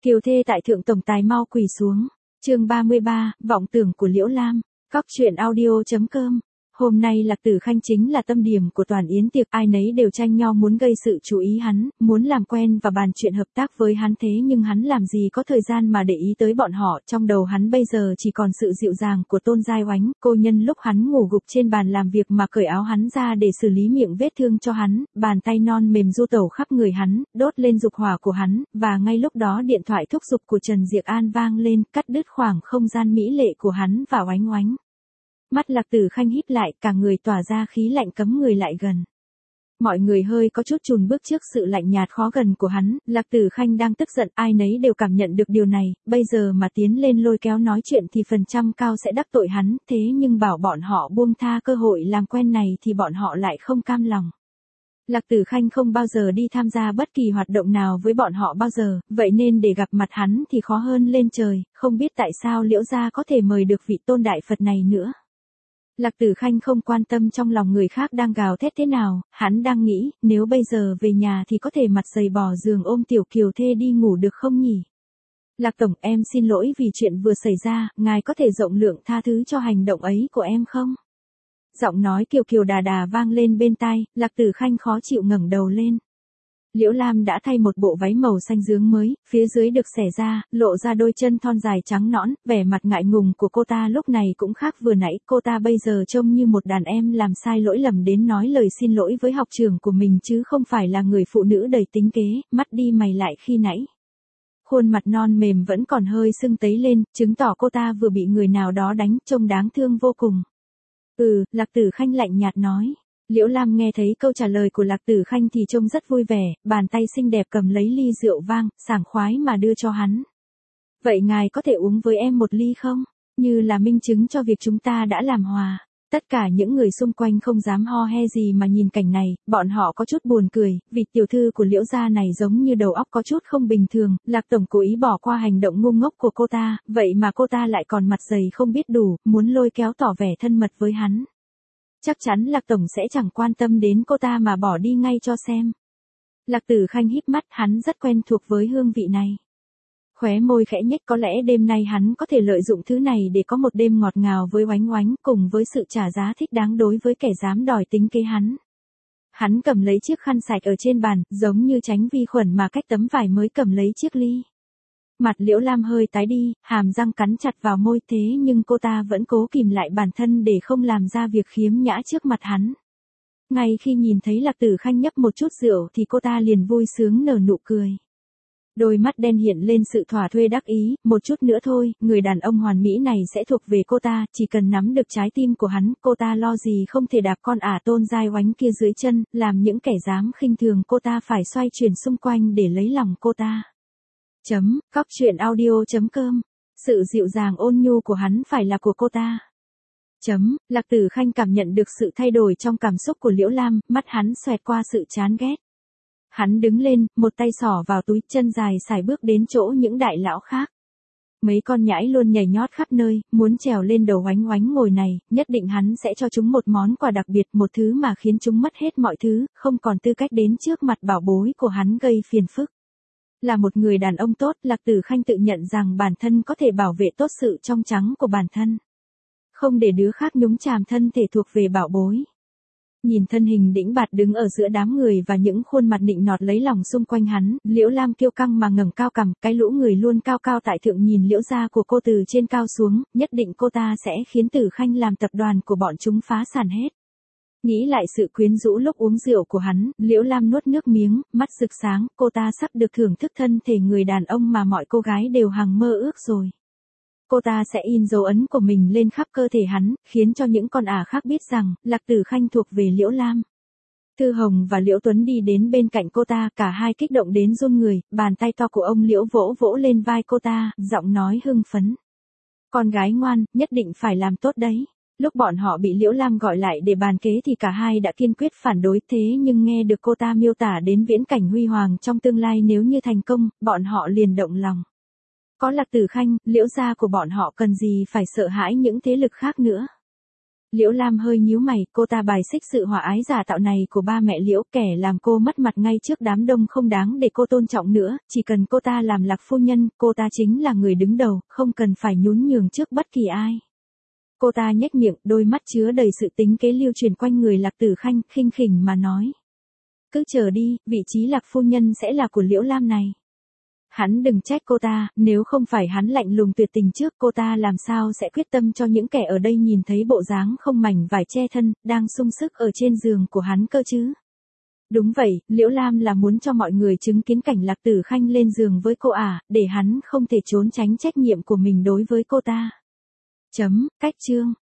Kiều thê tại thượng tổng tài mau quỳ xuống. Chương 33, vọng tưởng của Liễu Lam. Cóc truyện audio.com. Hôm nay Lạc Tử Khanh chính là tâm điểm của toàn yến tiệc, ai nấy đều tranh nhau muốn gây sự chú ý hắn, muốn làm quen và bàn chuyện hợp tác với hắn, thế nhưng hắn làm gì có thời gian mà để ý tới bọn họ, trong đầu hắn bây giờ chỉ còn sự dịu dàng của Tôn Giai Oánh, cô nhân lúc hắn ngủ gục trên bàn làm việc mà cởi áo hắn ra để xử lý miệng vết thương cho hắn, bàn tay non mềm du tẩu khắp người hắn, đốt lên dục hỏa của hắn, và ngay lúc đó điện thoại thúc giục của Trần Diệc An vang lên, cắt đứt khoảng không gian mỹ lệ của hắn và Oánh Oánh. Mắt Lạc Tử Khanh híp lại, cả người tỏa ra khí lạnh cấm người lại gần. Mọi người hơi có chút chùn bước trước sự lạnh nhạt khó gần của hắn, Lạc Tử Khanh đang tức giận, ai nấy đều cảm nhận được điều này, bây giờ mà tiến lên lôi kéo nói chuyện thì phần trăm cao sẽ đắc tội hắn, thế nhưng bảo bọn họ buông tha cơ hội làm quen này thì bọn họ lại không cam lòng. Lạc Tử Khanh không bao giờ đi tham gia bất kỳ hoạt động nào với bọn họ bao giờ, vậy nên để gặp mặt hắn thì khó hơn lên trời, không biết tại sao Liễu gia có thể mời được vị tôn đại Phật này nữa. Lạc Tử Khanh không quan tâm trong lòng người khác đang gào thét thế nào, hắn đang nghĩ, nếu bây giờ về nhà thì có thể mặt dày bỏ giường ôm tiểu Kiều thê đi ngủ được không nhỉ? Lạc tổng, em xin lỗi vì chuyện vừa xảy ra, ngài có thể rộng lượng tha thứ cho hành động ấy của em không? Giọng nói kiều kiều đà đà vang lên bên tai, Lạc Tử Khanh khó chịu ngẩng đầu lên. Liễu Lam đã thay một bộ váy màu xanh rướm mới, phía dưới được xẻ ra, lộ ra đôi chân thon dài trắng nõn, vẻ mặt ngại ngùng của cô ta lúc này cũng khác vừa nãy, cô ta bây giờ trông như một đàn em làm sai lỗi lầm đến nói lời xin lỗi với học trưởng của mình chứ không phải là người phụ nữ đầy tính kế, mắt đi mày lại khi nãy. Khuôn mặt non mềm vẫn còn hơi sưng tấy lên, chứng tỏ cô ta vừa bị người nào đó đánh, trông đáng thương vô cùng. Lạc Tử Khanh lạnh nhạt nói. Liễu Lam nghe thấy câu trả lời của Lạc Tử Khanh thì trông rất vui vẻ, bàn tay xinh đẹp cầm lấy ly rượu vang, sảng khoái mà đưa cho hắn. Vậy ngài có thể uống với em một ly không? Như là minh chứng cho việc chúng ta đã làm hòa. Tất cả những người xung quanh không dám ho he gì mà nhìn cảnh này, bọn họ có chút buồn cười, vì tiểu thư của Liễu gia này giống như đầu óc có chút không bình thường, Lạc tổng cố ý bỏ qua hành động ngu ngốc của cô ta, vậy mà cô ta lại còn mặt dày không biết đủ, muốn lôi kéo tỏ vẻ thân mật với hắn. Chắc chắn Lạc tổng sẽ chẳng quan tâm đến cô ta mà bỏ đi ngay cho xem. Lạc Tử Khanh híp mắt, hắn rất quen thuộc với hương vị này. Khóe môi khẽ nhếch, có lẽ đêm nay hắn có thể lợi dụng thứ này để có một đêm ngọt ngào với Oánh Oánh, cùng với sự trả giá thích đáng đối với kẻ dám đòi tính kế hắn. Hắn cầm lấy chiếc khăn sạch ở trên bàn, giống như tránh vi khuẩn mà cách tấm vải mới cầm lấy chiếc ly. Mặt Liễu Lam hơi tái đi, hàm răng cắn chặt vào môi, thế nhưng cô ta vẫn cố kìm lại bản thân để không làm ra việc khiếm nhã trước mặt hắn. Ngay khi nhìn thấy Lạc Tử Khanh nhấp một chút rượu thì cô ta liền vui sướng nở nụ cười. Đôi mắt đen hiện lên sự thỏa thuê đắc ý, một chút nữa thôi, người đàn ông hoàn mỹ này sẽ thuộc về cô ta, chỉ cần nắm được trái tim của hắn, cô ta lo gì không thể đạp con ả Tôn Giai Oánh kia dưới chân, làm những kẻ dám khinh thường cô ta phải xoay chuyển xung quanh để lấy lòng cô ta. Cóc truyện audio.com. Sự dịu dàng ôn nhu của hắn phải là của cô ta. Lạc Tử Khanh cảm nhận được sự thay đổi trong cảm xúc của Liễu Lam, mắt hắn xoẹt qua sự chán ghét. Hắn đứng lên, một tay xỏ vào túi, chân dài sải bước đến chỗ những đại lão khác. Mấy con nhãi luôn nhảy nhót khắp nơi, muốn trèo lên đầu Oánh Oánh ngồi này, nhất định hắn sẽ cho chúng một món quà đặc biệt, một thứ mà khiến chúng mất hết mọi thứ, không còn tư cách đến trước mặt bảo bối của hắn gây phiền phức. Là một người đàn ông tốt, Lạc Tử Khanh tự nhận rằng bản thân có thể bảo vệ tốt sự trong trắng của bản thân. Không để đứa khác nhúng chàm thân thể thuộc về bảo bối. Nhìn thân hình đĩnh bạt đứng ở giữa đám người và những khuôn mặt nịnh nọt lấy lòng xung quanh hắn, Liễu Lam kiêu căng mà ngẩng cao cằm, cái lũ người luôn cao cao tại thượng nhìn Liễu gia của cô từ trên cao xuống, nhất định cô ta sẽ khiến Tử Khanh làm tập đoàn của bọn chúng phá sản hết. Nghĩ lại sự quyến rũ lúc uống rượu của hắn, Liễu Lam nuốt nước miếng, mắt rực sáng, cô ta sắp được thưởng thức thân thể người đàn ông mà mọi cô gái đều hằng mơ ước rồi. Cô ta sẽ in dấu ấn của mình lên khắp cơ thể hắn, khiến cho những con ả khác biết rằng, Lạc Tử Khanh thuộc về Liễu Lam. Thư Hồng và Liễu Tuấn đi đến bên cạnh cô ta, cả hai kích động đến run người, bàn tay to của ông Liễu vỗ vỗ lên vai cô ta, giọng nói hưng phấn. Con gái ngoan, nhất định phải làm tốt đấy. Lúc bọn họ bị Liễu Lam gọi lại để bàn kế thì cả hai đã kiên quyết phản đối, thế nhưng nghe được cô ta miêu tả đến viễn cảnh huy hoàng trong tương lai nếu như thành công, bọn họ liền động lòng. Có Lạc Tử Khanh, Liễu gia của bọn họ cần gì phải sợ hãi những thế lực khác nữa. Liễu Lam hơi nhíu mày, cô ta bài xích sự hòa ái giả tạo này của ba mẹ Liễu, kẻ làm cô mất mặt ngay trước đám đông không đáng để cô tôn trọng nữa, chỉ cần cô ta làm Lạc phu nhân, cô ta chính là người đứng đầu, không cần phải nhún nhường trước bất kỳ ai. Cô ta nhếch miệng, đôi mắt chứa đầy sự tính kế lưu truyền quanh người Lạc Tử Khanh, khinh khỉnh mà nói. Cứ chờ đi, vị trí Lạc phu nhân sẽ là của Liễu Lam này. Hắn đừng trách cô ta, nếu không phải hắn lạnh lùng tuyệt tình trước, cô ta làm sao sẽ quyết tâm cho những kẻ ở đây nhìn thấy bộ dáng không mảnh vải che thân, đang sung sức ở trên giường của hắn cơ chứ. Đúng vậy, Liễu Lam là muốn cho mọi người chứng kiến cảnh Lạc Tử Khanh lên giường với cô để hắn không thể trốn tránh trách nhiệm của mình đối với cô ta. Cách chương.